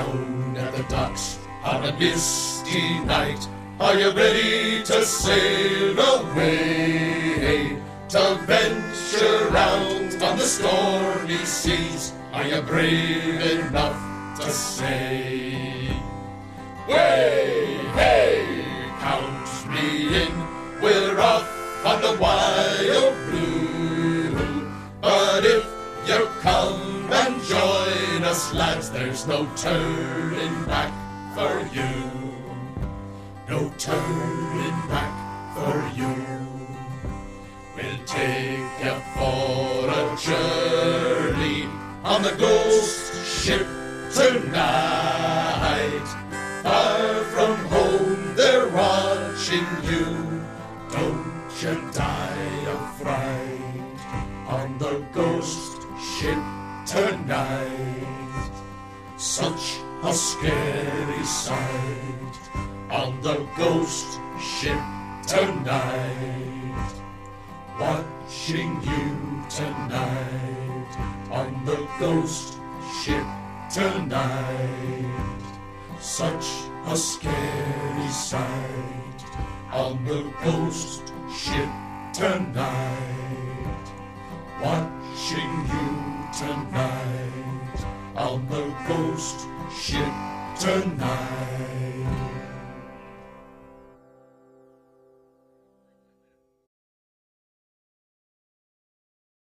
down at the docks on a misty night. Are you ready to sail away, to venture out on the stormy seas? Are you brave enough to say, way, hey, count me in, we're off on the wild blue. But if you come and join us, lads, there's no turning back for you. No turning back for you. We'll take you for a journey on the ghost ship tonight. Far from home they're watching you. Don't you die of fright on the ghost ship tonight. Such a scary sight on the ghost ship tonight. Watching you tonight on the ghost ship tonight. Such a scary sight on the ghost ship tonight. Watching you tonight on the ghost ship tonight.